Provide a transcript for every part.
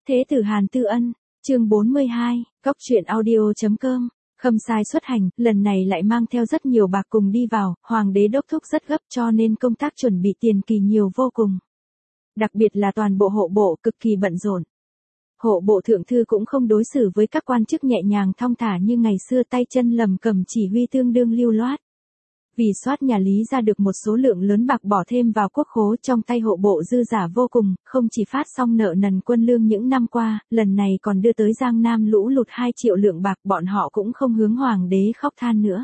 Thế tử Hàn Tư Ân, chương 42, Cóc truyện audio.com. Khâm sai xuất hành, lần này lại mang theo rất nhiều bạc cùng đi vào, hoàng đế đốc thúc rất gấp cho nên công tác chuẩn bị tiền kỳ nhiều vô cùng. Đặc biệt là toàn bộ hộ bộ cực kỳ bận rộn. Hộ bộ thượng thư cũng không đối xử với các quan chức nhẹ nhàng thong thả như ngày xưa, tay chân lầm cầm chỉ huy tương đương lưu loát. Vì soát nhà Lý ra được một số lượng lớn bạc bỏ thêm vào quốc khố, trong tay hộ bộ dư giả vô cùng, không chỉ phát xong nợ nần quân lương những năm qua, lần này còn đưa tới Giang Nam lũ lụt 2 triệu lượng bạc, bọn họ cũng không hướng hoàng đế khóc than nữa.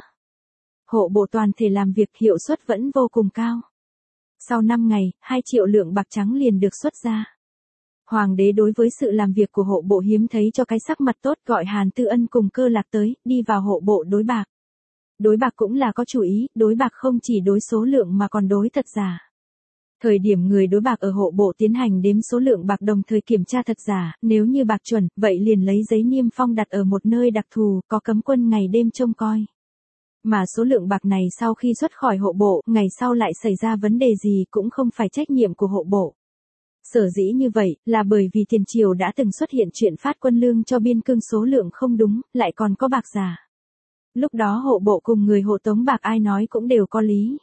Hộ bộ toàn thể làm việc hiệu suất vẫn vô cùng cao. Sau 5 ngày, 2 triệu lượng bạc trắng liền được xuất ra. Hoàng đế đối với sự làm việc của hộ bộ hiếm thấy cho cái sắc mặt tốt, gọi Hàn Tư Ân cùng Cơ Lạc tới, đi vào hộ bộ đối bạc. Đối bạc cũng là có chủ ý, đối bạc không chỉ đối số lượng mà còn đối thật giả. Thời điểm người đối bạc ở hộ bộ tiến hành đếm số lượng bạc đồng thời kiểm tra thật giả, nếu như bạc chuẩn, vậy liền lấy giấy niêm phong đặt ở một nơi đặc thù, có cấm quân ngày đêm trông coi. Mà số lượng bạc này sau khi xuất khỏi hộ bộ, ngày sau lại xảy ra vấn đề gì cũng không phải trách nhiệm của hộ bộ. Sở dĩ như vậy, là bởi vì tiền triều đã từng xuất hiện chuyện phát quân lương cho biên cương số lượng không đúng, lại còn có bạc giả. Lúc đó hộ bộ cùng người hộ tống bạc ai nói cũng đều có lý.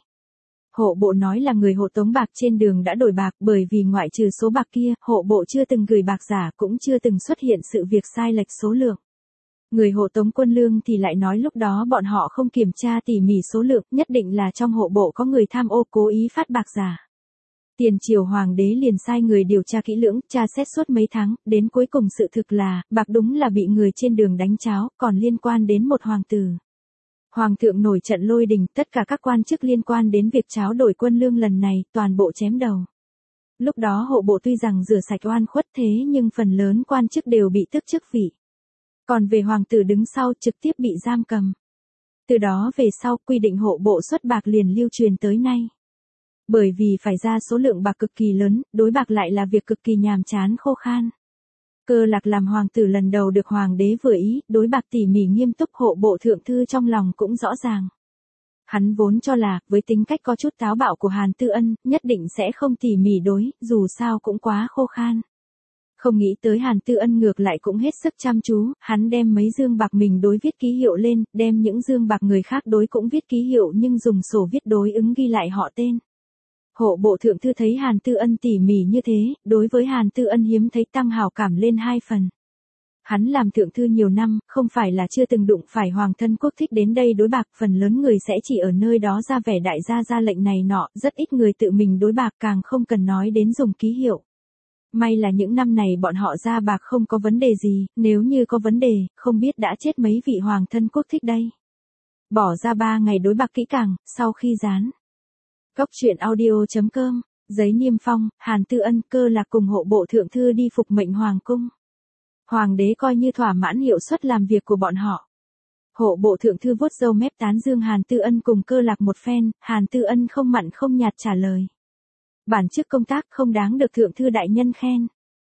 Hộ bộ nói là người hộ tống bạc trên đường đã đổi bạc, bởi vì ngoại trừ số bạc kia, hộ bộ chưa từng gửi bạc giả, cũng chưa từng xuất hiện sự việc sai lệch số lượng. Người hộ tống quân lương thì lại nói lúc đó bọn họ không kiểm tra tỉ mỉ số lượng, nhất định là trong hộ bộ có người tham ô cố ý phát bạc giả. Tiền triều hoàng đế liền sai người điều tra kỹ lưỡng, tra xét suốt mấy tháng, đến cuối cùng sự thực là, bạc đúng là bị người trên đường đánh cháo, còn liên quan đến một hoàng tử. Hoàng thượng nổi trận lôi đình, tất cả các quan chức liên quan đến việc tráo đổi quân lương lần này, toàn bộ chém đầu. Lúc đó hộ bộ tuy rằng rửa sạch oan khuất thế nhưng phần lớn quan chức đều bị tước chức vị. Còn về hoàng tử đứng sau trực tiếp bị giam cầm. Từ đó về sau quy định hộ bộ xuất bạc liền lưu truyền tới nay. Bởi vì phải ra số lượng bạc cực kỳ lớn, đối bạc lại là việc cực kỳ nhàm chán khô khan. Cơ Lạc làm hoàng tử lần đầu được hoàng đế vừa ý, đối bạc tỉ mỉ nghiêm túc, hộ bộ thượng thư trong lòng cũng rõ ràng. Hắn vốn cho là, với tính cách có chút táo bạo của Hàn Tư Ân, nhất định sẽ không tỉ mỉ đối, dù sao cũng quá khô khan. Không nghĩ tới Hàn Tư Ân ngược lại cũng hết sức chăm chú, hắn đem mấy dương bạc mình đối viết ký hiệu lên, đem những dương bạc người khác đối cũng viết ký hiệu nhưng dùng sổ viết đối ứng ghi lại họ tên. Hộ bộ thượng thư thấy Hàn Tư Ân tỉ mỉ như thế, đối với Hàn Tư Ân hiếm thấy tăng hào cảm lên 2 phần. Hắn làm thượng thư nhiều năm, không phải là chưa từng đụng phải hoàng thân quốc thích đến đây đối bạc, phần lớn người sẽ chỉ ở nơi đó ra vẻ đại gia ra lệnh này nọ, rất ít người tự mình đối bạc, càng không cần nói đến dùng ký hiệu. May là những năm này bọn họ ra bạc không có vấn đề gì, nếu như có vấn đề, không biết đã chết mấy vị hoàng thân quốc thích đây. Bỏ ra 3 ngày đối bạc kỹ càng, sau khi dán. Cóc truyện audio.com, giấy niêm phong, Hàn Tư Ân, Cơ Lạc cùng hộ bộ thượng thư đi phục mệnh hoàng cung. Hoàng đế coi như thỏa mãn hiệu suất làm việc của bọn họ. Hộ bộ thượng thư vuốt râu mép tán dương Hàn Tư Ân cùng Cơ Lạc một phen, Hàn Tư Ân không mặn không nhạt trả lời. Bản chức công tác không đáng được thượng thư đại nhân khen.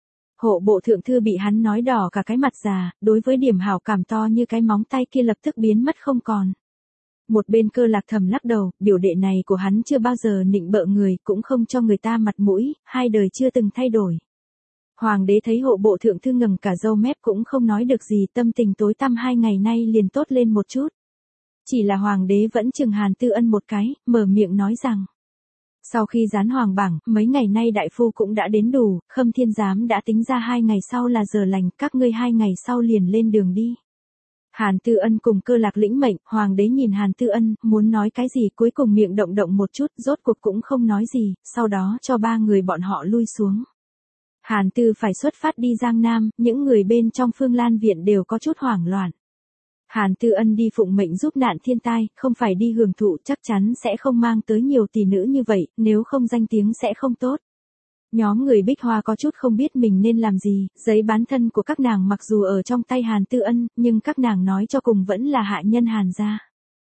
Hộ bộ thượng thư bị hắn nói đỏ cả cái mặt già, đối với điểm hảo cảm to như cái móng tay kia lập tức biến mất không còn. Một bên Cơ Lạc thầm lắc đầu, biểu đệ này của hắn chưa bao giờ nịnh bợ người, cũng không cho người ta mặt mũi, 2 đời chưa từng thay đổi. Hoàng đế thấy hộ bộ thượng thư ngẩng cả râu mép cũng không nói được gì, tâm tình tối tăm 2 ngày nay liền tốt lên một chút. Chỉ là hoàng đế vẫn chừng Hàn Tư Ân một cái, mở miệng nói rằng. Sau khi dán hoàng bảng, mấy ngày nay đại phu cũng đã đến đủ, Khâm Thiên Giám đã tính ra 2 ngày sau là giờ lành, các ngươi 2 ngày sau liền lên đường đi. Hàn Tư Ân cùng Cơ Lạc lĩnh mệnh, hoàng đế nhìn Hàn Tư Ân, muốn nói cái gì cuối cùng miệng động động một chút, rốt cuộc cũng không nói gì, sau đó cho 3 người bọn họ lui xuống. Hàn Tư phải xuất phát đi Giang Nam, những người bên trong Phương Lan Viện đều có chút hoảng loạn. Hàn Tư Ân đi phụng mệnh giúp nạn thiên tai, không phải đi hưởng thụ, chắc chắn sẽ không mang tới nhiều tỷ nữ như vậy, nếu không danh tiếng sẽ không tốt. Nhóm người Bích Hoa có chút không biết mình nên làm gì, giấy bán thân của các nàng mặc dù ở trong tay Hàn Tư Ân, nhưng các nàng nói cho cùng vẫn là hạ nhân Hàn gia.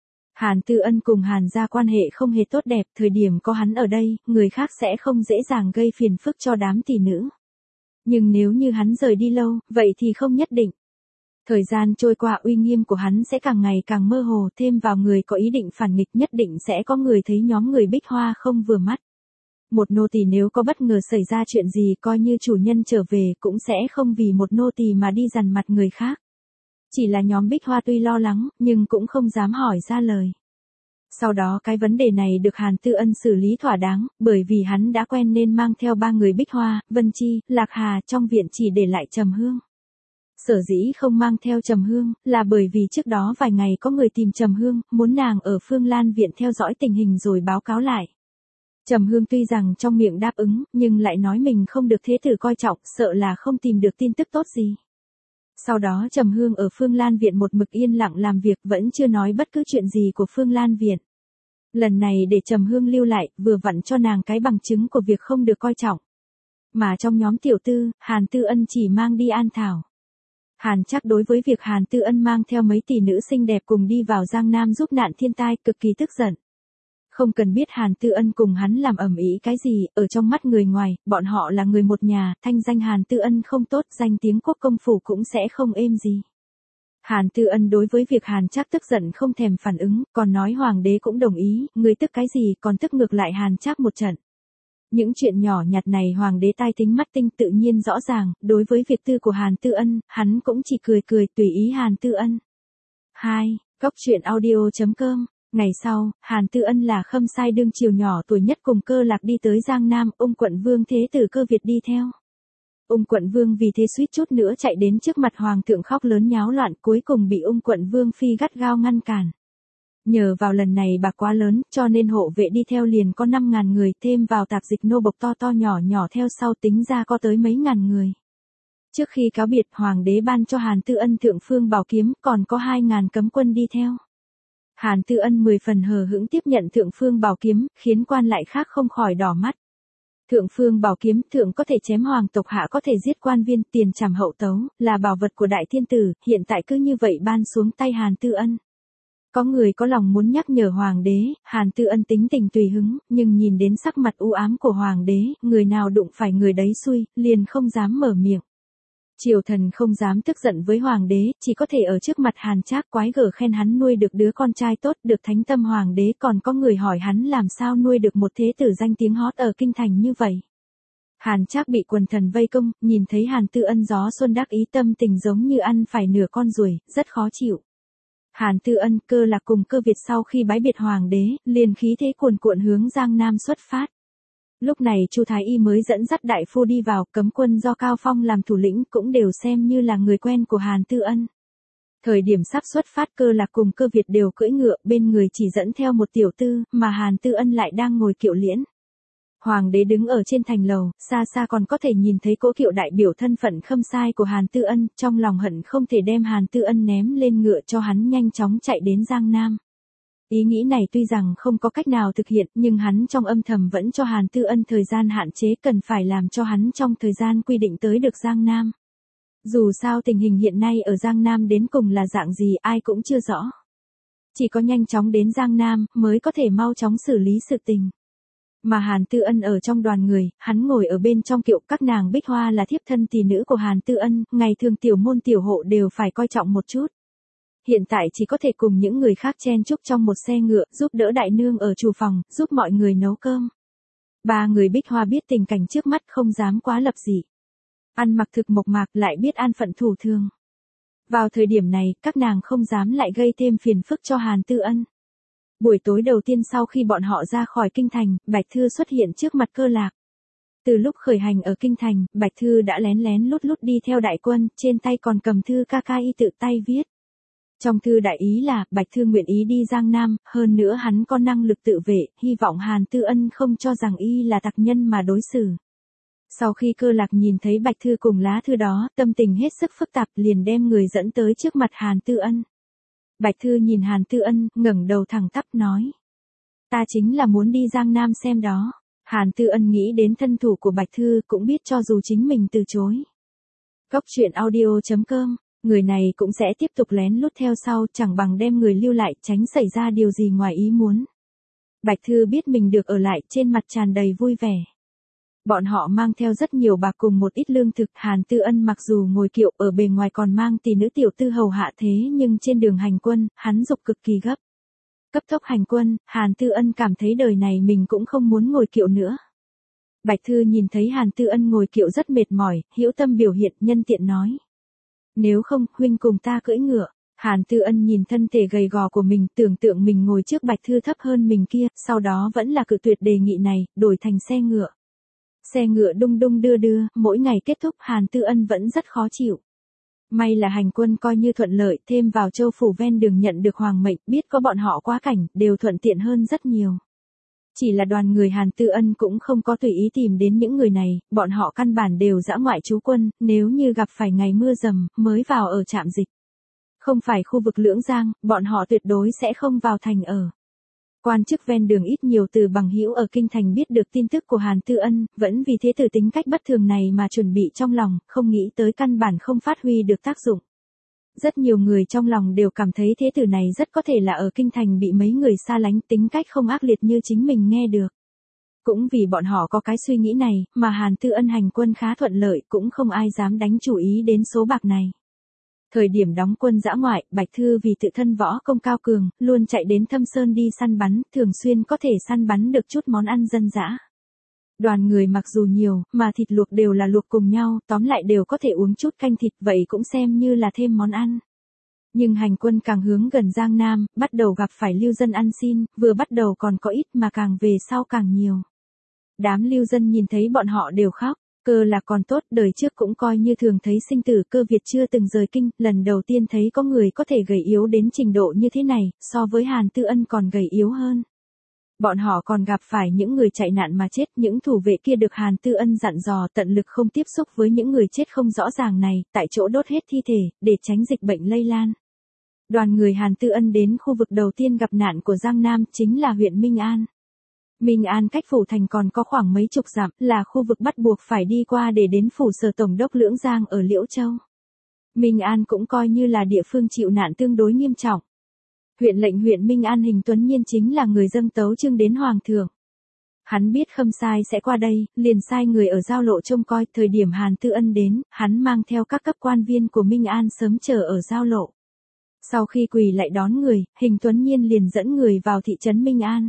Hàn Tư Ân cùng Hàn gia quan hệ không hề tốt đẹp, thời điểm có hắn ở đây, người khác sẽ không dễ dàng gây phiền phức cho đám tỷ nữ. Nhưng nếu như hắn rời đi lâu, vậy thì không nhất định. Thời gian trôi qua uy nghiêm của hắn sẽ càng ngày càng mơ hồ, thêm vào người có ý định phản nghịch nhất định sẽ có người thấy nhóm người Bích Hoa không vừa mắt. Một nô tỳ nếu có bất ngờ xảy ra chuyện gì coi như chủ nhân trở về cũng sẽ không vì một nô tỳ mà đi dằn mặt người khác. Chỉ là nhóm Bích Hoa tuy lo lắng, nhưng cũng không dám hỏi ra lời. Sau đó cái vấn đề này được Hàn Tư Ân xử lý thỏa đáng, bởi vì hắn đã quen nên mang theo 3 người Bích Hoa, Vân Chi, Lạc Hà trong viện chỉ để lại Trầm Hương. Sở dĩ không mang theo Trầm Hương, là bởi vì trước đó vài ngày có người tìm Trầm Hương, muốn nàng ở Phương Lan viện theo dõi tình hình rồi báo cáo lại. Trầm Hương tuy rằng trong miệng đáp ứng, nhưng lại nói mình không được thế tử coi trọng, sợ là không tìm được tin tức tốt gì. Sau đó Trầm Hương ở Phương Lan viện một mực yên lặng làm việc, vẫn chưa nói bất cứ chuyện gì của Phương Lan viện. Lần này để Trầm Hương lưu lại, vừa vặn cho nàng cái bằng chứng của việc không được coi trọng. Mà trong nhóm tiểu tư, Hàn Tư Ân chỉ mang đi An Thảo. Hàn Trác đối với việc Hàn Tư Ân mang theo mấy tỷ nữ xinh đẹp cùng đi vào Giang Nam giúp nạn thiên tai cực kỳ tức giận. Không cần biết Hàn Tư Ân cùng hắn làm ầm ĩ cái gì, ở trong mắt người ngoài, bọn họ là người một nhà, thanh danh Hàn Tư Ân không tốt, danh tiếng quốc công phủ cũng sẽ không êm gì. Hàn Tư Ân đối với việc Hàn Trác tức giận không thèm phản ứng, còn nói hoàng đế cũng đồng ý, người tức cái gì còn tức ngược lại Hàn Trác một trận. Những chuyện nhỏ nhặt này hoàng đế tai tính mắt tinh tự nhiên rõ ràng, đối với việc tư của Hàn Tư Ân, hắn cũng chỉ cười cười tùy ý Hàn Tư Ân. 2. Góc truyện audio.com. Ngày sau, Hàn Tư Ân là khâm sai đương triều nhỏ tuổi nhất cùng Cơ Lạc đi tới Giang Nam, quận vương thế tử Cơ Việt đi theo. Quận vương vì thế suýt chút nữa chạy đến trước mặt hoàng thượng khóc lớn nháo loạn, cuối cùng bị quận vương phi gắt gao ngăn cản. Nhờ vào lần này bạc quá lớn, cho nên hộ vệ đi theo liền có 5.000 người, thêm vào tạp dịch nô bộc to to nhỏ nhỏ theo sau tính ra có tới mấy ngàn người. Trước khi cáo biệt, hoàng đế ban cho Hàn Tư Ân thượng phương bảo kiếm, còn có 2.000 cấm quân đi theo. Hàn Tư Ân 10 phần hờ hững tiếp nhận thượng phương bảo kiếm, khiến quan lại khác không khỏi đỏ mắt. Thượng phương bảo kiếm, thượng có thể chém hoàng tộc, hạ có thể giết quan viên, tiền trảm hậu tấu, là bảo vật của đại thiên tử, hiện tại cứ như vậy ban xuống tay Hàn Tư Ân. Có người có lòng muốn nhắc nhở hoàng đế, Hàn Tư Ân tính tình tùy hứng, nhưng nhìn đến sắc mặt u ám của hoàng đế, người nào đụng phải người đấy xui, liền không dám mở miệng. Triều thần không dám tức giận với hoàng đế, chỉ có thể ở trước mặt Hàn Trác quái gở khen hắn nuôi được đứa con trai tốt, được thánh tâm hoàng đế, còn có người hỏi hắn làm sao nuôi được một thế tử danh tiếng hot ở kinh thành như vậy. Hàn Trác bị quần thần vây công, nhìn thấy Hàn Tư Ân gió xuân đắc ý, tâm tình giống như ăn phải nửa con ruồi, rất khó chịu. Hàn Tư Ân, Cơ Lạc cùng Cơ Việt sau khi bái biệt hoàng đế, liền khí thế cuồn cuộn hướng Giang Nam xuất phát. Lúc này Chu Thái Y mới dẫn dắt đại phu đi vào, cấm quân do Cao Phong làm thủ lĩnh cũng đều xem như là người quen của Hàn Tư Ân. Thời điểm sắp xuất phát, Cơ Lạc cùng Cơ Việt đều cưỡi ngựa, bên người chỉ dẫn theo một tiểu tư, mà Hàn Tư Ân lại đang ngồi kiệu liễn. Hoàng đế đứng ở trên thành lầu, xa xa còn có thể nhìn thấy cỗ kiệu đại biểu thân phận khâm sai của Hàn Tư Ân, trong lòng hận không thể đem Hàn Tư Ân ném lên ngựa cho hắn nhanh chóng chạy đến Giang Nam. Ý nghĩ này tuy rằng không có cách nào thực hiện, nhưng hắn trong âm thầm vẫn cho Hàn Tư Ân thời gian hạn chế, cần phải làm cho hắn trong thời gian quy định tới được Giang Nam. Dù sao tình hình hiện nay ở Giang Nam đến cùng là dạng gì ai cũng chưa rõ. Chỉ có nhanh chóng đến Giang Nam mới có thể mau chóng xử lý sự tình. Mà Hàn Tư Ân ở trong đoàn người, hắn ngồi ở bên trong kiệu, các nàng Bích Hoa là thiếp thân tỷ nữ của Hàn Tư Ân, ngày thường tiểu môn tiểu hộ đều phải coi trọng một chút. Hiện tại chỉ có thể cùng những người khác chen chúc trong một xe ngựa, giúp đỡ đại nương ở chủ phòng, giúp mọi người nấu cơm. 3 người Bích Hoa biết tình cảnh trước mắt không dám quá lập dị. Ăn mặc thực mộc mạc, lại biết an phận thủ thường. Vào thời điểm này, các nàng không dám lại gây thêm phiền phức cho Hàn Tư Ân. Buổi tối đầu tiên sau khi bọn họ ra khỏi kinh thành, Bạch Thư xuất hiện trước mặt Cơ Lạc. Từ lúc khởi hành ở kinh thành, Bạch Thư đã lén lén lút lút đi theo đại quân, trên tay còn cầm thư ca ca y tự tay viết. Trong thư đại ý là, Bạch Thư nguyện ý đi Giang Nam, hơn nữa hắn có năng lực tự vệ, hy vọng Hàn Tư Ân không cho rằng y là tặc nhân mà đối xử. Sau khi Cơ Lạc nhìn thấy Bạch Thư cùng lá thư đó, tâm tình hết sức phức tạp, liền đem người dẫn tới trước mặt Hàn Tư Ân. Bạch Thư nhìn Hàn Tư Ân, ngẩng đầu thẳng tắp nói. Ta chính là muốn đi Giang Nam xem đó. Hàn Tư Ân nghĩ đến thân thủ của Bạch Thư, cũng biết cho dù chính mình từ chối. Góc truyện audio.com, người này cũng sẽ tiếp tục lén lút theo sau, chẳng bằng đem người lưu lại, tránh xảy ra điều gì ngoài ý muốn. Bạch Thư biết mình được ở lại, trên mặt tràn đầy vui vẻ. Bọn họ mang theo rất nhiều bạc cùng một ít lương thực, Hàn Tư Ân mặc dù ngồi kiệu, ở bề ngoài còn mang tỷ nữ tiểu tư hầu hạ thế, nhưng trên đường hành quân, hắn dục cực kỳ gấp. Cấp tốc hành quân, Hàn Tư Ân cảm thấy đời này mình cũng không muốn ngồi kiệu nữa. Bạch Thư nhìn thấy Hàn Tư Ân ngồi kiệu rất mệt mỏi, hữu tâm biểu hiện, nhân tiện nói. Nếu không, huynh cùng ta cưỡi ngựa. Hàn Tư Ân nhìn thân thể gầy gò của mình, tưởng tượng mình ngồi trước Bạch Thư thấp hơn mình kia, sau đó vẫn là cự tuyệt đề nghị này, đổi thành xe ngựa. Xe ngựa đung đung đưa đưa, mỗi ngày kết thúc Hàn Tư Ân vẫn rất khó chịu. May là hành quân coi như thuận lợi, thêm vào châu phủ ven đường nhận được hoàng mệnh, biết có bọn họ quá cảnh, đều thuận tiện hơn rất nhiều. Chỉ là đoàn người Hàn Tư Ân cũng không có tùy ý tìm đến những người này, bọn họ căn bản đều dã ngoại trú quân, nếu như gặp phải ngày mưa dầm, mới vào ở trạm dịch. Không phải khu vực Lưỡng Giang, bọn họ tuyệt đối sẽ không vào thành ở. Quan chức ven đường ít nhiều từ bằng hữu ở kinh thành biết được tin tức của Hàn Tư Ân, vẫn vì thế từ tính cách bất thường này mà chuẩn bị trong lòng, không nghĩ tới căn bản không phát huy được tác dụng. Rất nhiều người trong lòng đều cảm thấy thế tử này rất có thể là ở kinh thành bị mấy người xa lánh, tính cách không ác liệt như chính mình nghe được. Cũng vì bọn họ có cái suy nghĩ này, mà Hàn Tư Ân hành quân khá thuận lợi, cũng không ai dám đánh chủ ý đến số bạc này. Thời điểm đóng quân dã ngoại, Bạch Thư vì tự thân võ công cao cường, luôn chạy đến Thâm Sơn đi săn bắn, thường xuyên có thể săn bắn được chút món ăn dân dã. Đoàn người mặc dù nhiều, mà thịt luộc đều là luộc cùng nhau, tóm lại đều có thể uống chút canh thịt, vậy cũng xem như là thêm món ăn. Nhưng hành quân càng hướng gần Giang Nam, bắt đầu gặp phải lưu dân ăn xin, vừa bắt đầu còn có ít mà càng về sau càng nhiều. Đám lưu dân nhìn thấy bọn họ đều khóc. Cơ là còn tốt, đời trước cũng coi như thường thấy sinh tử, Cơ Việt chưa từng rời kinh, lần đầu tiên thấy có người có thể gầy yếu đến trình độ như thế này, so với Hàn Tư Ân còn gầy yếu hơn. Bọn họ còn gặp phải những người chạy nạn mà chết, những thủ vệ kia được Hàn Tư Ân dặn dò tận lực không tiếp xúc với những người chết không rõ ràng này, tại chỗ đốt hết thi thể, để tránh dịch bệnh lây lan. Đoàn người Hàn Tư Ân đến khu vực đầu tiên gặp nạn của Giang Nam, chính là huyện Minh An. Minh An cách phủ thành còn có khoảng mấy chục dặm, là khu vực bắt buộc phải đi qua để đến phủ sở tổng đốc Lưỡng Giang ở Liễu Châu. Minh An cũng coi như là địa phương chịu nạn tương đối nghiêm trọng. Huyện lệnh huyện Minh An Hình Tuấn Nhiên chính là người dâng tấu chương đến Hoàng thượng. Hắn biết Khâm Sai sẽ qua đây, liền sai người ở giao lộ trông coi, thời điểm Hàn Tư Ân đến, hắn mang theo các cấp quan viên của Minh An sớm chờ ở giao lộ. Sau khi quỳ lại đón người, Hình Tuấn Nhiên liền dẫn người vào thị trấn Minh An.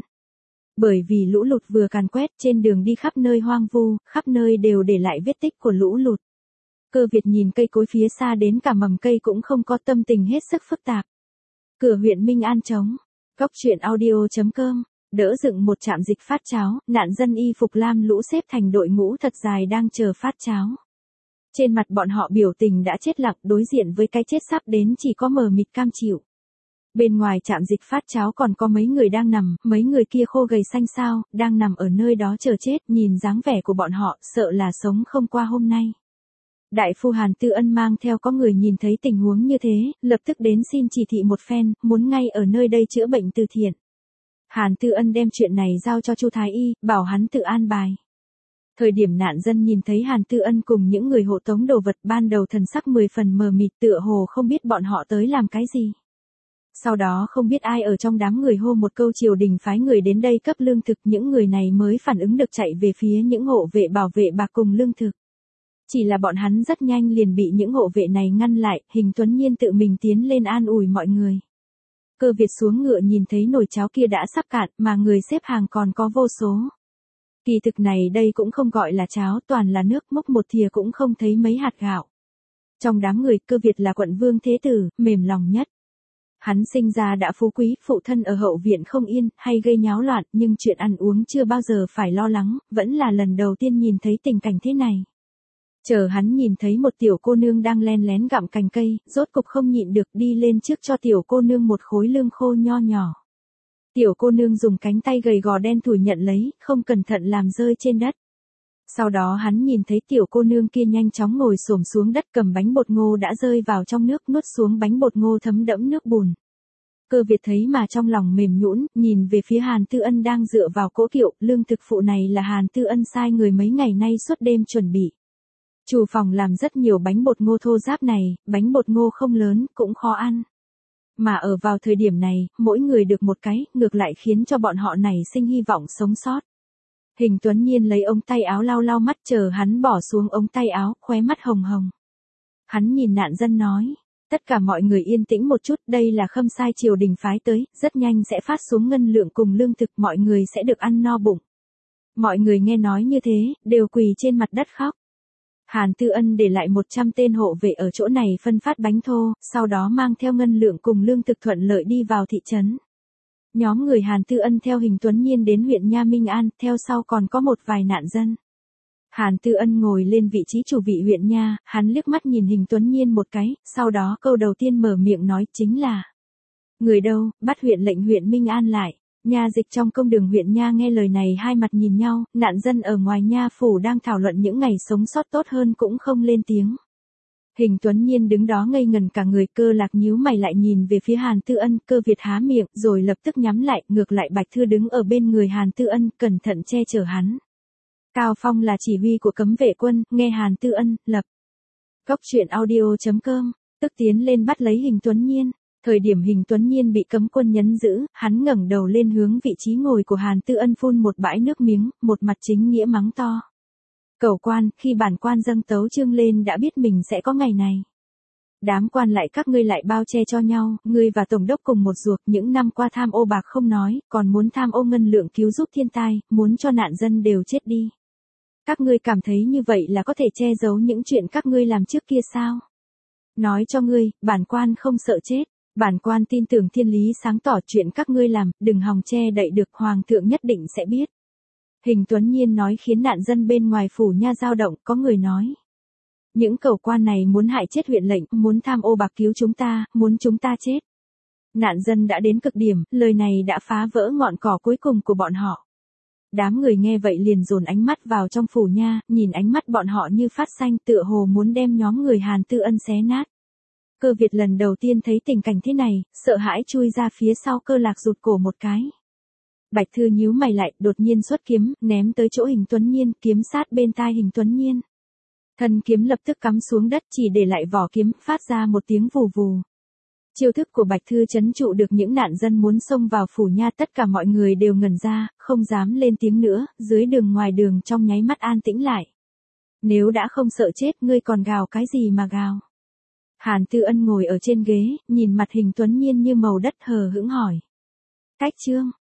Bởi vì lũ lụt vừa càn quét, trên đường đi khắp nơi hoang vu, khắp nơi đều để lại vết tích của lũ lụt. Cơ Việt nhìn cây cối phía xa đến cả mầm cây cũng không có, tâm tình hết sức phức tạp. Cửa huyện Minh An trống. Cóc truyện audio.com. Đỡ dựng một trạm dịch phát cháo, nạn dân y phục lam lũ xếp thành đội ngũ thật dài đang chờ phát cháo. Trên mặt bọn họ biểu tình đã chết lặng, đối diện với cái chết sắp đến chỉ có mờ mịt cam chịu. Bên ngoài trạm dịch phát cháo còn có mấy người đang nằm, mấy người kia khô gầy xanh xao, đang nằm ở nơi đó chờ chết, nhìn dáng vẻ của bọn họ, sợ là sống không qua hôm nay. Đại phu Hàn Tư Ân mang theo có người nhìn thấy tình huống như thế, lập tức đến xin chỉ thị một phen, muốn ngay ở nơi đây chữa bệnh từ thiện. Hàn Tư Ân đem chuyện này giao cho Chu Thái Y, bảo hắn tự an bài. Thời điểm nạn dân nhìn thấy Hàn Tư Ân cùng những người hộ tống đồ vật, ban đầu thần sắc 10 phần mờ mịt, tựa hồ không biết bọn họ tới làm cái gì. Sau đó không biết ai ở trong đám người hô một câu triều đình phái người đến đây cấp lương thực, những người này mới phản ứng được chạy về phía những hộ vệ bảo vệ bạc cùng lương thực. Chỉ là bọn hắn rất nhanh liền bị những hộ vệ này ngăn lại, Hình Tuấn Nhiên tự mình tiến lên an ủi mọi người. Cơ Việt xuống ngựa nhìn thấy nồi cháo kia đã sắp cạn, mà người xếp hàng còn có vô số. Kỳ thực này đây cũng không gọi là cháo, toàn là nước, múc một thìa cũng không thấy mấy hạt gạo. Trong đám người, Cơ Việt là quận vương thế tử, mềm lòng nhất. Hắn sinh ra đã phú quý, phụ thân ở hậu viện không yên, hay gây nháo loạn, nhưng chuyện ăn uống chưa bao giờ phải lo lắng, vẫn là lần đầu tiên nhìn thấy tình cảnh thế này. Chờ hắn nhìn thấy một tiểu cô nương đang len lén gặm cành cây, rốt cục không nhịn được đi lên trước cho tiểu cô nương một khối lương khô nho nhỏ. Tiểu cô nương dùng cánh tay gầy gò đen thủi nhận lấy, không cẩn thận làm rơi trên đất. Sau đó hắn nhìn thấy tiểu cô nương kia nhanh chóng ngồi xổm xuống đất, cầm bánh bột ngô đã rơi vào trong nước, nuốt xuống bánh bột ngô thấm đẫm nước bùn. Cơ Việt thấy mà trong lòng mềm nhũn, nhìn về phía Hàn Tư Ân đang dựa vào cỗ kiệu, lương thực phụ này là Hàn Tư Ân sai người mấy ngày nay suốt đêm chuẩn bị. Chủ phòng làm rất nhiều bánh bột ngô thô ráp này, bánh bột ngô không lớn, cũng khó ăn. Mà ở vào thời điểm này, mỗi người được một cái, ngược lại khiến cho bọn họ nảy sinh hy vọng sống sót. Hình Tuấn Nhiên lấy ống tay áo lau lau mắt, chờ hắn bỏ xuống ống tay áo, khóe mắt hồng hồng. Hắn nhìn nạn dân nói, tất cả mọi người yên tĩnh một chút, đây là Khâm Sai triều đình phái tới, rất nhanh sẽ phát xuống ngân lượng cùng lương thực, mọi người sẽ được ăn no bụng. Mọi người nghe nói như thế, đều quỳ trên mặt đất khóc. Hàn Tư Ân để lại 100 tên hộ vệ ở chỗ này phân phát bánh thô, sau đó mang theo ngân lượng cùng lương thực thuận lợi đi vào thị trấn. Nhóm người Hàn Tư Ân theo Hình Tuấn Nhiên đến huyện Nha Minh An, theo sau còn có một vài nạn dân. Hàn Tư Ân ngồi lên vị trí chủ vị huyện Nha, hắn liếc mắt nhìn Hình Tuấn Nhiên một cái, sau đó câu đầu tiên mở miệng nói chính là: người đâu, bắt huyện lệnh huyện Minh An lại. Nha dịch trong công đường huyện Nha nghe lời này hai mặt nhìn nhau, nạn dân ở ngoài Nha phủ đang thảo luận những ngày sống sót tốt hơn cũng không lên tiếng. Hình Tuấn Nhiên đứng đó ngây ngần cả người, Cơ Lạc nhíu mày lại nhìn về phía Hàn Tư Ân, Cơ Việt há miệng, rồi lập tức nhắm lại, ngược lại Bạch Thư đứng ở bên người Hàn Tư Ân, cẩn thận che chở hắn. Cao Phong là chỉ huy của cấm vệ quân, nghe Hàn Tư Ân, lập. Cốc truyện audio.com, tức tiến lên bắt lấy Hình Tuấn Nhiên. Thời điểm Hình Tuấn Nhiên bị cấm quân nhấn giữ, hắn ngẩng đầu lên hướng vị trí ngồi của Hàn Tư Ân phun một bãi nước miếng, một mặt chính nghĩa mắng to. Cẩu quan, khi bản quan dâng tấu chương lên đã biết mình sẽ có ngày này. Đám quan lại các ngươi lại bao che cho nhau, ngươi và tổng đốc cùng một ruột, những năm qua tham ô bạc không nói, còn muốn tham ô ngân lượng cứu giúp thiên tai, muốn cho nạn dân đều chết đi. Các ngươi cảm thấy như vậy là có thể che giấu những chuyện các ngươi làm trước kia sao? Nói cho ngươi, bản quan không sợ chết. Bản quan tin tưởng thiên lý sáng tỏ chuyện các ngươi làm, đừng hòng che đậy được, hoàng thượng nhất định sẽ biết. Hình Tuấn Nhiên nói khiến nạn dân bên ngoài phủ Nha dao động, có người nói. Những cẩu quan này muốn hại chết huyện lệnh, muốn tham ô bạc cứu chúng ta, muốn chúng ta chết. Nạn dân đã đến cực điểm, lời này đã phá vỡ ngọn cỏ cuối cùng của bọn họ. Đám người nghe vậy liền dồn ánh mắt vào trong phủ Nha, nhìn ánh mắt bọn họ như phát xanh, tựa hồ muốn đem nhóm người Hàn Tư Ân xé nát. Cơ Việt lần đầu tiên thấy tình cảnh thế này, sợ hãi chui ra phía sau, Cơ Lạc rụt cổ một cái. Bạch Thư nhíu mày lại, đột nhiên xuất kiếm, ném tới chỗ Hình Tuấn Nhiên, kiếm sát bên tai Hình Tuấn Nhiên. Thân kiếm lập tức cắm xuống đất, chỉ để lại vỏ kiếm, phát ra một tiếng vù vù. Chiêu thức của Bạch Thư trấn trụ được những nạn dân muốn xông vào phủ Nha, tất cả mọi người đều ngẩn ra, không dám lên tiếng nữa, dưới đường ngoài đường trong nháy mắt an tĩnh lại. Nếu đã không sợ chết, ngươi còn gào cái gì mà gào? Hàn Tư Ân ngồi ở trên ghế, nhìn mặt Hình Tuấn Nhiên như màu đất, hờ hững hỏi. Cách chương.